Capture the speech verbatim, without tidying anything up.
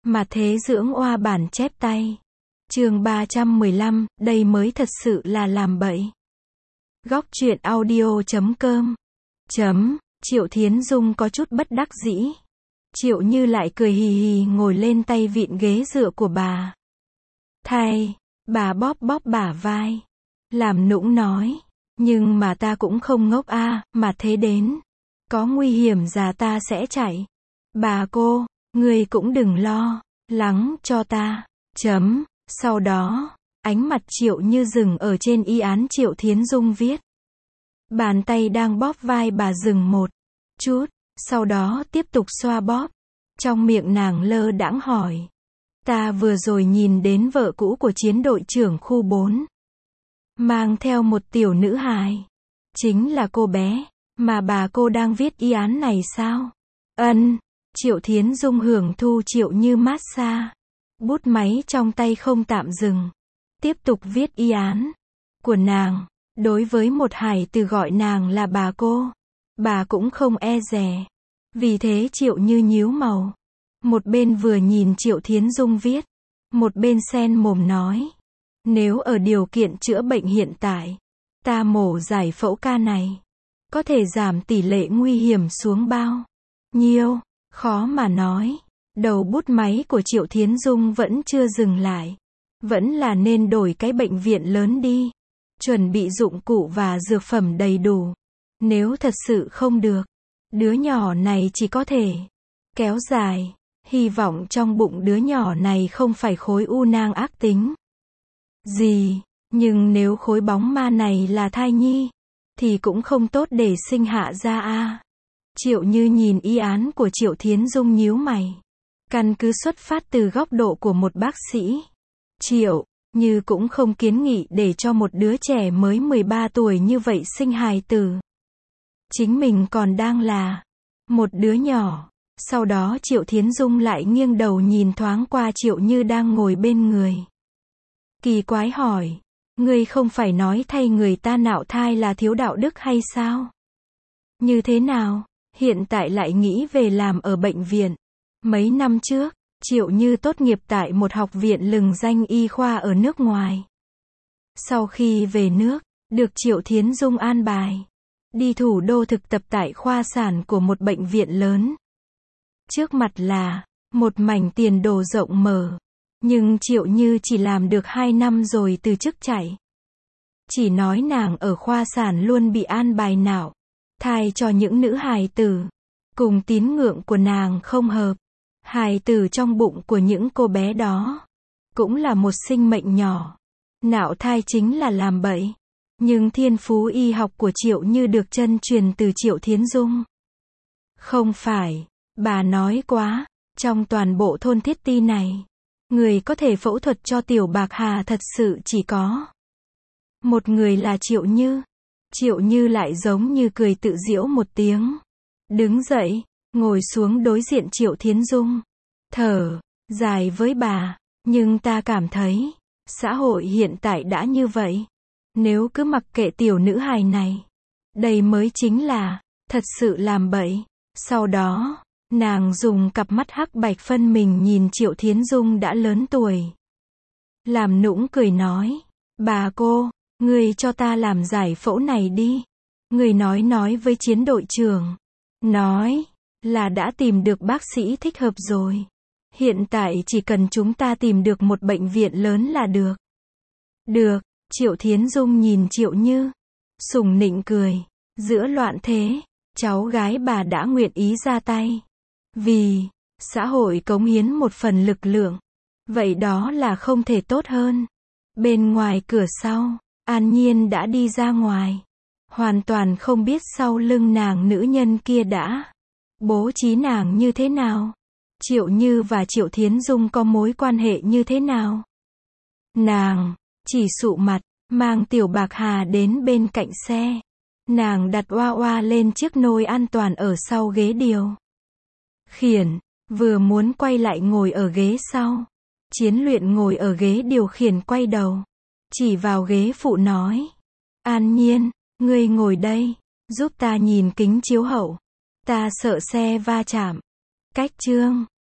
Mà thế dưỡng oa bản chép tay. Chương ba trăm mười lăm, đây mới thật sự là làm bậy. Góc truyện audio chấm com. Chấm, Triệu Thiến Dung có chút bất đắc dĩ. Triệu Như lại cười hì hì ngồi lên tay vịn ghế dựa của bà. Thay, bà bóp bóp bả vai. Làm nũng nói, nhưng mà ta cũng không ngốc a, mà thế đến. Có nguy hiểm già ta sẽ chạy. Bà cô, người cũng đừng lo, lắng cho ta. Chấm, sau đó, ánh mặt Triệu Như dừng ở trên y án Triệu Thiến Dung viết. Bàn tay đang bóp vai bà dừng một chút, sau đó tiếp tục xoa bóp. Trong miệng nàng lơ đãng hỏi. Ta vừa rồi nhìn đến vợ cũ của chiến đội trưởng khu bốn. Mang theo một tiểu nữ hài. Chính là cô bé, mà bà cô đang viết y án này sao? Ân, Triệu Thiến Dung hưởng thu Triệu Như massage. Bút máy trong tay không tạm dừng. Tiếp tục viết y án của nàng. Đối với một hài từ gọi nàng là bà cô, bà cũng không e dè. Vì thế Triệu Như nhíu màu. Một bên vừa nhìn Triệu Thiến Dung viết, một bên sen mồm nói. Nếu ở điều kiện chữa bệnh hiện tại, ta mổ giải phẫu ca này, có thể giảm tỷ lệ nguy hiểm xuống bao nhiêu, khó mà nói. Đầu bút máy của Triệu Thiến Dung vẫn chưa dừng lại. Vẫn là nên đổi cái bệnh viện lớn đi. Chuẩn bị dụng cụ và dược phẩm đầy đủ. Nếu thật sự không được, đứa nhỏ này chỉ có thể kéo dài. Hy vọng trong bụng đứa nhỏ này không phải khối u nang ác tính gì, nhưng nếu khối bóng ma này là thai nhi, thì cũng không tốt để sinh hạ ra a. Triệu Như nhìn y án của Triệu Thiến Dung nhíu mày. Căn cứ xuất phát từ góc độ của một bác sĩ, Triệu Như cũng không kiến nghị để cho một đứa trẻ mới mười ba tuổi như vậy sinh hài tử. Chính mình còn đang là một đứa nhỏ. Sau đó Triệu Thiến Dung lại nghiêng đầu nhìn thoáng qua Triệu Như đang ngồi bên người. Kỳ quái hỏi, ngươi không phải nói thay người ta nạo thai là thiếu đạo đức hay sao? Như thế nào, hiện tại lại nghĩ về làm ở bệnh viện? Mấy năm trước, Triệu Như tốt nghiệp tại một học viện lừng danh y khoa ở nước ngoài. Sau khi về nước, được Triệu Thiến Dung an bài đi thủ đô thực tập tại khoa sản của một bệnh viện lớn. Trước mặt là một mảnh tiền đồ rộng mở. Nhưng Triệu Như chỉ làm được hai năm rồi từ chức chạy. Chỉ nói nàng ở khoa sản luôn bị an bài nạo thai cho những nữ hài tử. Cùng tín ngưỡng của nàng không hợp. Hài tử trong bụng của những cô bé đó cũng là một sinh mệnh nhỏ. Nạo thai chính là làm bậy. Nhưng thiên phú y học của Triệu Như được chân truyền từ Triệu Thiến Dung. Không phải, bà nói quá, trong toàn bộ thôn Thiết Ti này, người có thể phẫu thuật cho Tiểu Bạc Hà thật sự chỉ có một người là Triệu Như. Triệu Như lại giống như cười tự giễu một tiếng. Đứng dậy, ngồi xuống đối diện Triệu Thiến Dung. Thở dài với bà, nhưng ta cảm thấy, xã hội hiện tại đã như vậy. Nếu cứ mặc kệ tiểu nữ hài này, đây mới chính là thật sự làm bậy. Sau đó, nàng dùng cặp mắt hắc bạch phân mình nhìn Triệu Thiến Dung đã lớn tuổi. Làm nũng cười nói, bà cô, người cho ta làm giải phẫu này đi. Người nói nói với chiến đội trưởng. Nói, là đã tìm được bác sĩ thích hợp rồi. Hiện tại chỉ cần chúng ta tìm được một bệnh viện lớn là được. Được, Triệu Thiến Dung nhìn Triệu Như. Sùng nịnh cười. Giữa loạn thế, cháu gái bà đã nguyện ý ra tay. Vì xã hội cống hiến một phần lực lượng. Vậy đó là không thể tốt hơn. Bên ngoài cửa sau, An Nhiên đã đi ra ngoài. Hoàn toàn không biết sau lưng nàng nữ nhân kia đã bố trí nàng như thế nào. Triệu Như và Triệu Thiến Dung có mối quan hệ như thế nào. Nàng chỉ sụ mặt, mang Tiểu Bạc Hà đến bên cạnh xe. Nàng đặt oa oa lên chiếc nôi an toàn ở sau ghế điều khiển, vừa muốn quay lại ngồi ở ghế sau. Chiến Luyện ngồi ở ghế điều khiển quay đầu, chỉ vào ghế phụ nói. An Nhiên, ngươi ngồi đây, giúp ta nhìn kính chiếu hậu. Ta sợ xe va chạm. Cách chương